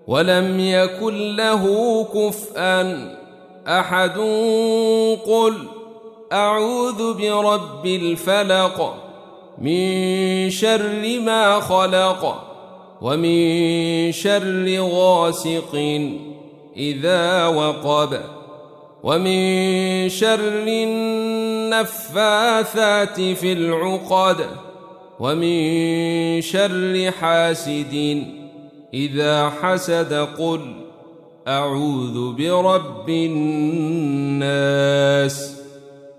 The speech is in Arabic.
ولم يكن له كفؤا أحد. قل أعوذ برب الفلق من شر ما خلق ومن شر غاسق إذا وقب ومن شر النفاثات في العقد ومن شر حاسد إذا حسد. قل أعوذ برب الناس